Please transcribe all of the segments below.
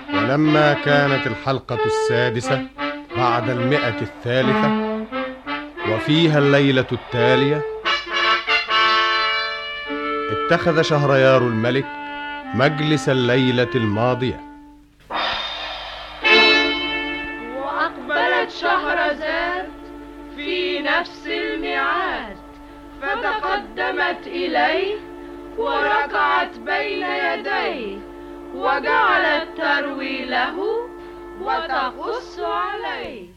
ولما كانت الحلقة 6 بعد 100 وفيها الليلة التالية، اتخذ شهريار الملك مجلس الليلة الماضية. وأقبلت شهرزاد في نفس الميعاد، فتقدمت إليه وركعت بين يديه، وجعلت تروي له وتقص عليه.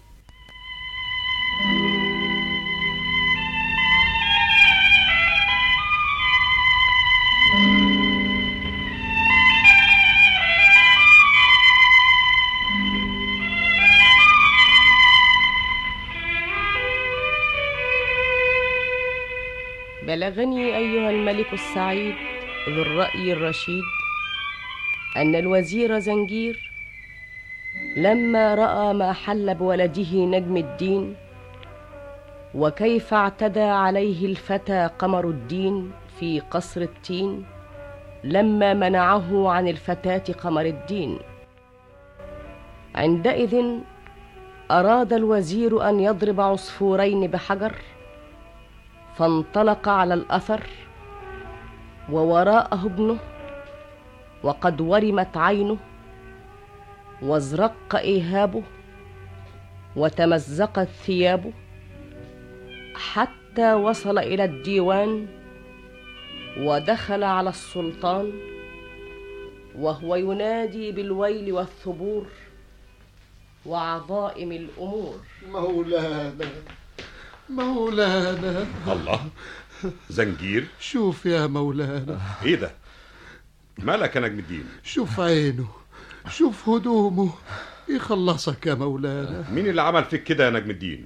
بلغني أيها الملك السعيد ذو الرأي الرشيد أن الوزير زنجير لما رأى ما حل بولده نجم الدين، وكيف اعتدى عليه الفتى قمر الدين في قصر التين لما منعه عن الفتاة قمر الدين، عندئذ أراد الوزير أن يضرب عصفورين بحجر، فانطلق على الأثر ووراءه ابنه، وقد ورمت عينه وازرق إيهابه وتمزقت ثيابه، حتى وصل إلى الديوان ودخل على السلطان وهو ينادي بالويل والثبور وعظائم الأمور. مولانا مولانا. الله، زنجير، شوف يا مولانا. ايه ده؟ مالك يا نجم الدين؟ شوف عينه، شوف هدومه، يخلصك يا مولانا. مين اللي عمل فيك كده يا نجم الدين؟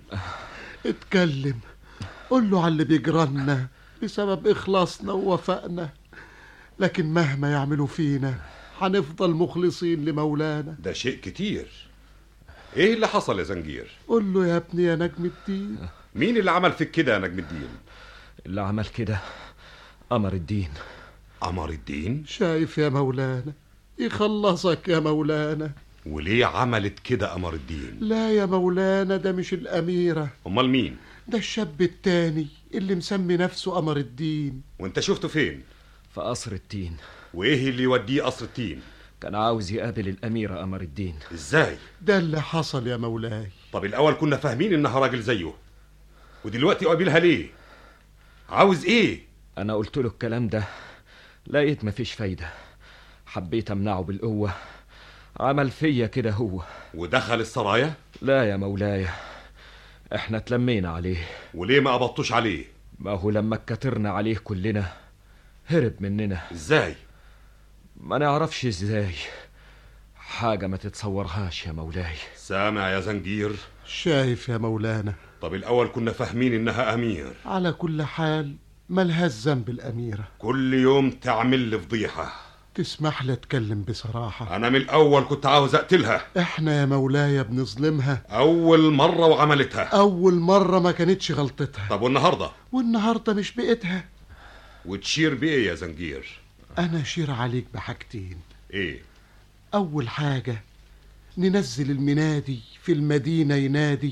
اتكلم، قول له على اللي بيجرالنا بسبب إخلاصنا ووفائنا، لكن مهما يعملوا فينا هنفضل مخلصين لمولانا. ده شيء كتير. ايه اللي حصل يا زنجير؟ قول له يا ابني يا نجم الدين. مين اللي عمل فيك كده يا نجم الدين؟ اللي عمل كده قمر الدين. قمر الدين؟ شايف يا مولانا، يخلصك يا مولانا. وليه عملت كده قمر الدين؟ لا يا مولانا، ده مش الأميرة. امال مين؟ ده الشاب التاني اللي مسمي نفسه قمر الدين. وانت شفته فين؟ في قصر التين. وايه اللي يوديه قصر التين؟ كان عاوز يقابل الأميرة قمر الدين. ازاي؟ ده اللي حصل يا مولاي. طب الأول كنا فاهمين إنها راجل زيه، ودلوقتي قابلها ليه؟ عاوز ايه؟ أنا قلت له الكلام ده، لقيت مفيش فايدة، حبيت أمنعه بالقوة، عمل فيا كده هو. ودخل السرايا؟ لا يا مولاي، احنا اتلمينا عليه. وليه ما قبضتوش عليه؟ ما هو لما اتكترنا عليه كلنا هرب مننا. ازاي؟ ما نعرفش ازاي، حاجة ما تتصورهاش يا مولاي. سامع يا زنجير؟ شايف يا مولانا. طب الأول كنا فاهمين إنها أمير. على كل حال ملهاش ذنب الأميرة. كل يوم تعمل لي فضيحة. تسمح لي أتكلم بصراحة؟ أنا من الأول كنت عاوز أقتلها. إحنا يا مولاي بنظلمها. أول مرة وعملتها. أول مرة ما كانتش غلطتها. طب والنهاردة؟ والنهاردة مش بقيتها. وتشير بإيه يا زنجير؟ أنا أشير عليك بحاجتين. إيه؟ أول حاجة، ننزل المنادي في المدينة ينادي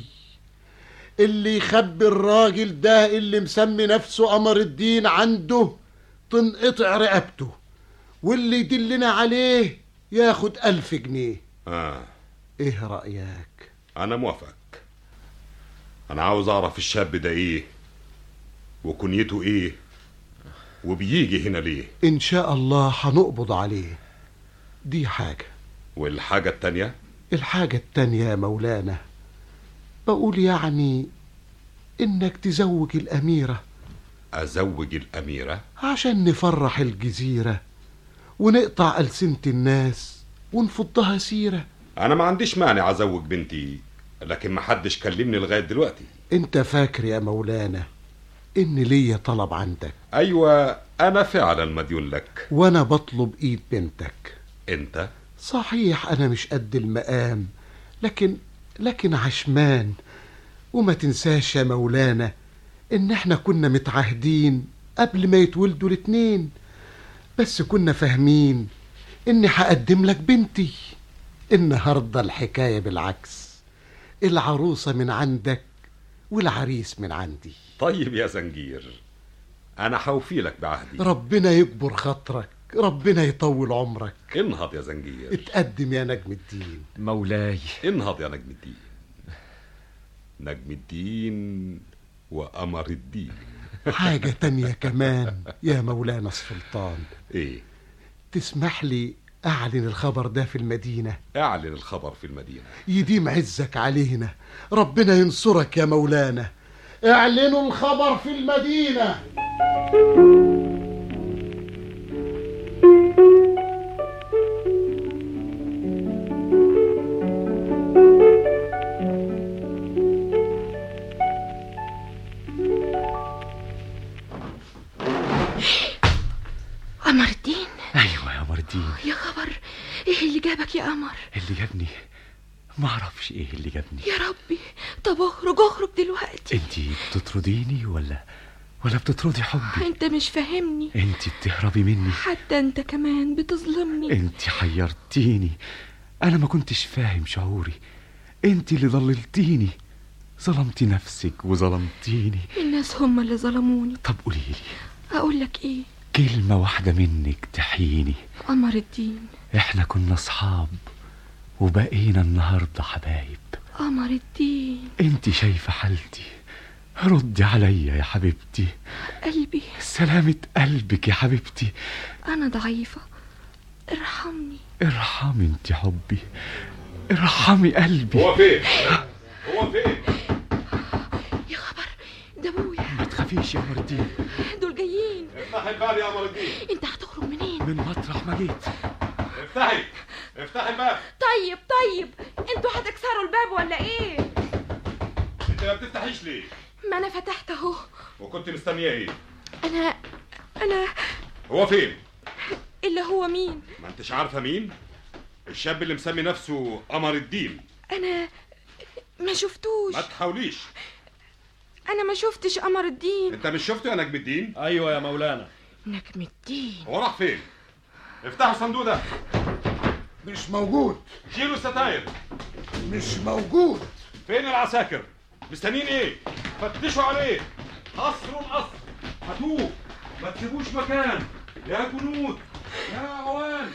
اللي يخبي الراجل ده اللي مسمي نفسه قمر الدين عنده تنقطع رقبته، واللي يدلنا عليه ياخد 1000 جنيه. ايه رأيك؟ انا موافق. انا عاوز اعرف الشاب ده ايه وكنيته ايه وبيجي هنا ليه. ان شاء الله هنقبض عليه. دي حاجة. والحاجة التانية؟ الحاجة التانية يا مولانا، بقول يعني انك تزوج الأميرة. ازوج الأميرة؟ عشان نفرح الجزيرة ونقطع ألسنة الناس ونفضها سيرة. انا ما عنديش مانع ازوج بنتي، لكن ما حدش كلمني لغاية دلوقتي. انت فاكر يا مولانا ان ليا طلب عندك؟ ايوه، انا فعلا مديون لك. وانا بطلب ايد بنتك. انت؟ صحيح انا مش قد المقام، لكن عشمان. وما تنساش يا مولانا ان احنا كنا متعاهدين قبل ما يتولدوا الاتنين، بس كنا فاهمين اني هقدم لك بنتي. النهاردة الحكاية بالعكس، العروسة من عندك والعريس من عندي. طيب يا زنجير، انا حوفي لك بعهدي. ربنا يكبر خاطرك، ربنا يطول عمرك. انهض يا زنجير. اتقدم يا نجم الدين. مولاي. انهض يا نجم الدين. نجم الدين وقمر الدين. حاجة تانية كمان يا مولانا السلطان. ايه؟ تسمح لي أعلن الخبر ده في المدينة؟ اعلن الخبر في المدينة. يديم عزك علينا، ربنا ينصرك يا مولانا. اعلنوا الخبر في المدينة. قمر الدين؟ ايوه يا قمر الدين. يا خبر، ايه اللي جابك يا قمر؟ اللي جابني ما اعرفش ايه اللي جابني. يا ربي، طب اخرج دلوقتي. انتي بتطرديني ولا بتطردي حبي؟ انت مش فاهمني. انتي بتهربي مني. حتى انت كمان بتظلمني. انتي حيرتيني، انا ما كنتش فاهم شعوري. انتي اللي ضللتيني، ظلمتي نفسك وظلمتيني. الناس هم اللي ظلموني. طب قوليلي، اقول لك ايه؟ كلمة واحدة منك تحييني. قمر الدين، احنا كنا اصحاب وبقينا النهاردة حبايب. قمر الدين، انتي شايفة حالتي، ردي عليا يا حبيبتي. قلبي، سلامة قلبك يا حبيبتي. انا ضعيفة، ارحمني. ارحمي انت حبي، ارحمي قلبي. هو فين؟ هو فين؟ يا خبر، ده ابويا. ما تخافيش يا قمر الدين، دول جايين. افتحي الباب يا قمر الدين. انت هتخرج منين؟ من مطرح ما جيت. افتحي الباب. طيب، انتوا هتكسروا الباب ولا ايه؟ انت ما بتفتحيش ليه؟ ما انا فتحت اهو. وكنت مستنيه ايه؟ انا هو فين؟ اللي هو مين؟ ما انتش عارفه مين؟ الشاب اللي مسمي نفسه قمر الدين. انا ما شفتوش. ما تحاوليش. انا ما شفتش قمر الدين. انت مش شفته يا نجم الدين؟ ايوه يا مولانا. نجم الدين هو راح فين؟ افتحوا الصندوق ده. مش موجود. شيلوا الستاير. مش موجود. فين العساكر؟ مستنيين ايه؟ فتشوا عليه. قصروا القصر، هاتوه، ما تسيبوش مكان. يا جنود، يا عوان.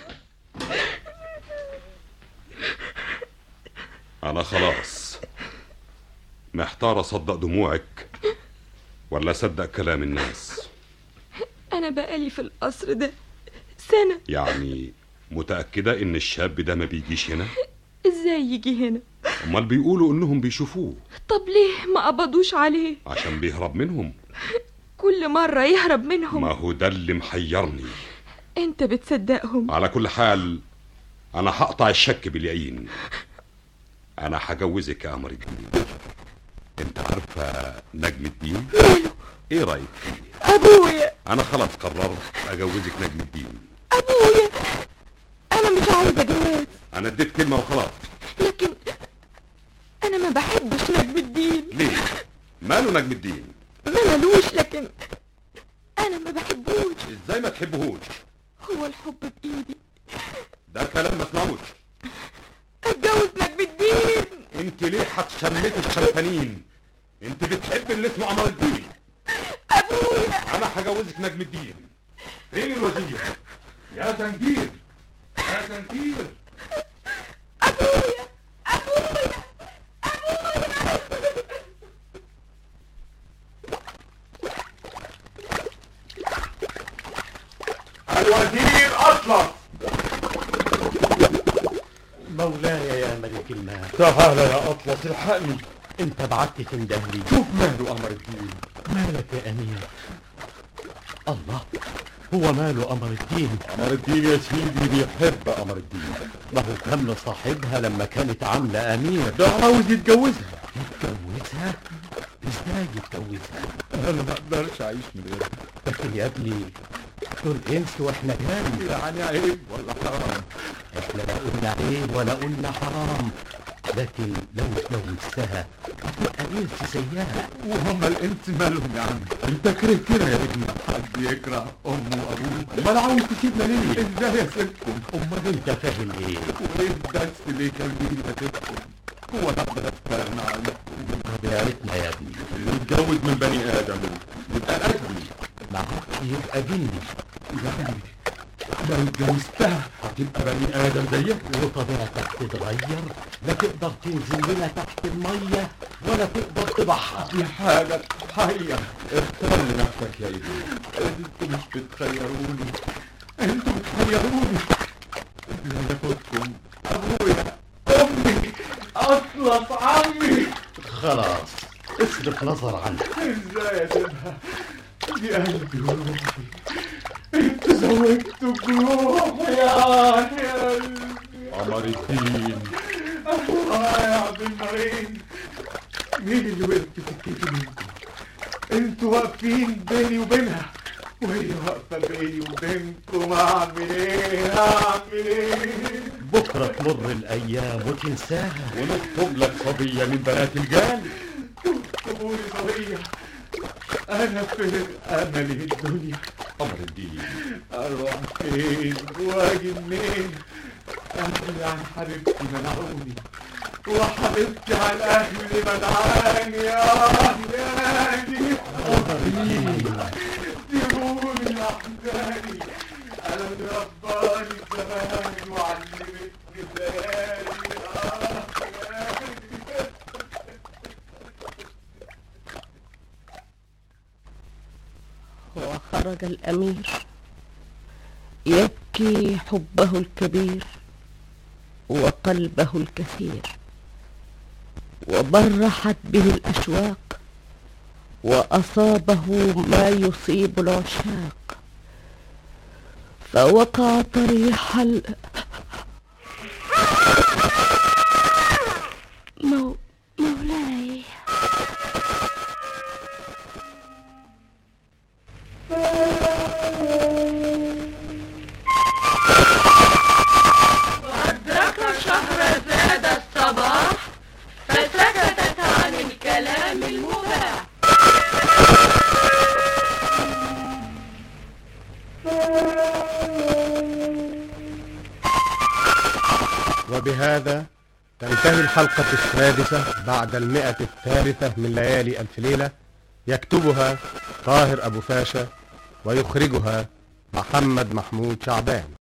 انا خلاص محتار اصدق دموعك ولا اصدق كلام الناس. انا بقالي في القصر ده سنة. يعني متأكدة ان الشاب ده ما بيجيش هنا؟ ازاي يجي هنا؟ امال بيقولوا انهم بيشوفوه. طب ليه ما قبضوش عليه؟ عشان بيهرب منهم. كل مرة يهرب منهم. ما هو ده اللي محيرني. انت بتصدقهم؟ على كل حال انا هقطع الشك باليقين. انا هجوزك يا قمر الدين. انت عارفه نجم الدين؟ ايه رايك فيه؟ ابويا، انا خلاص قررت اجوزك نجم الدين. ابويا، انا مش عايزه جواز. انا اديت كلمه وخلاص. لكن انا ما بحبش نجم الدين. ليه؟ ماله نجم الدين؟ ما ملوش، لكن انا ما بحبوش. ازاي ما تحبهوش؟ هو الحب بايدي. ده كلام ما اسمعوش. اتجوز نجم الدين. انت ليه هتشمتي الشمتانين؟ انت بتحب اللي اسمه قمر الدين. ابويا، انا هجوزك نجم الدين. فين الوزير؟ يا زنجير، يا زنجير. ابويا، الوزير اطلق. مولاي يا ملك المال، تعال يا اطلس الحقني. انت بعت تندهلي. شوف ماله قمر الدين. مالك يا امير؟ الله، هو ماله قمر الدين؟ قمر الدين يا سيدي بيحب قمر الدين. ما هو كان مصاحبها لما كانت عاملة امير. ده عاوز يتجوزها. يتجوزها؟ ازاي يتجوزها؟ انا ما اقدرش اعيش من غيرها. لكن يا ابني دول انس واحنا كام؟ يعني عيب ولا حرام؟ احنا لا قلنا عيب ولا قلنا حرام، لكن لو اتجوزتها هتبقى بنت زيها. وهما انت مالهم يا عم؟ انت كده يا ابني، حد يكره امه وابوه؟ امال عاوز تسيبنا ليه؟ ازاي اسيبكم؟ امال انت فاهم ايه؟ وايه بس ليه كان بيجي اسيبكم؟ هو ده استغنى عنكم؟ طبيعتنا يا ابني، اللي يتجوز من بني ادم يبقى قدي، معاك يبقى جني. يعني لو اتجوزتها هتبقى بني ادم زيك، وطبيعتك تتغير، لا تقدر تنزل لنا تحت الميه ولا تقدر تبحر. دي حاجة حقيقة. اختار لنفسك يا ابني، انتوا مش بتخيروني، انتوا بتخيروني. لا ياخدكم ابويا، امي، اطلب عمي. خلاص اصرف نظر عنها. ازاي اسيبها؟ دي قلبي وروحي، انتوا زوجتوا بروحي يا قلبي. قمر الدين يا عبد المعين، مين اللي وقف في سكتي منكم؟ انتوا واقفين بيني وبينها وهي واقفه بيني وبينكم. اعمل ايه؟ بكره تمر الايام وتنساها، ونكتب لك صبيه من بنات الجال. تكتبوا لي صبيه، انا فين املي الدنيا؟ قمر الدين، اروح فين واجي منين؟ اهلي عن حبيبتي منعوني، وحبيبتي عن اهلي منعاني. يا اهلي سيبوني لاحزاني، انا اللي رباني زمان وعلمتني الليالي. وخرج الأمير يبكي حبه الكبير وقلبه الكثير، وبرحت به الأشواق، وأصابه ما يصيب العشاق، فوقع طريح مولاي. وأدرك شهرزاد الصباح فسكتت عن الكلام المباح. وبهذا تنتهي الحلقة السادسة بعد 103 من ليالي ألف ليلة. يكتبها طاهر أبو فاشا ويخرجها محمد محمود شعبان.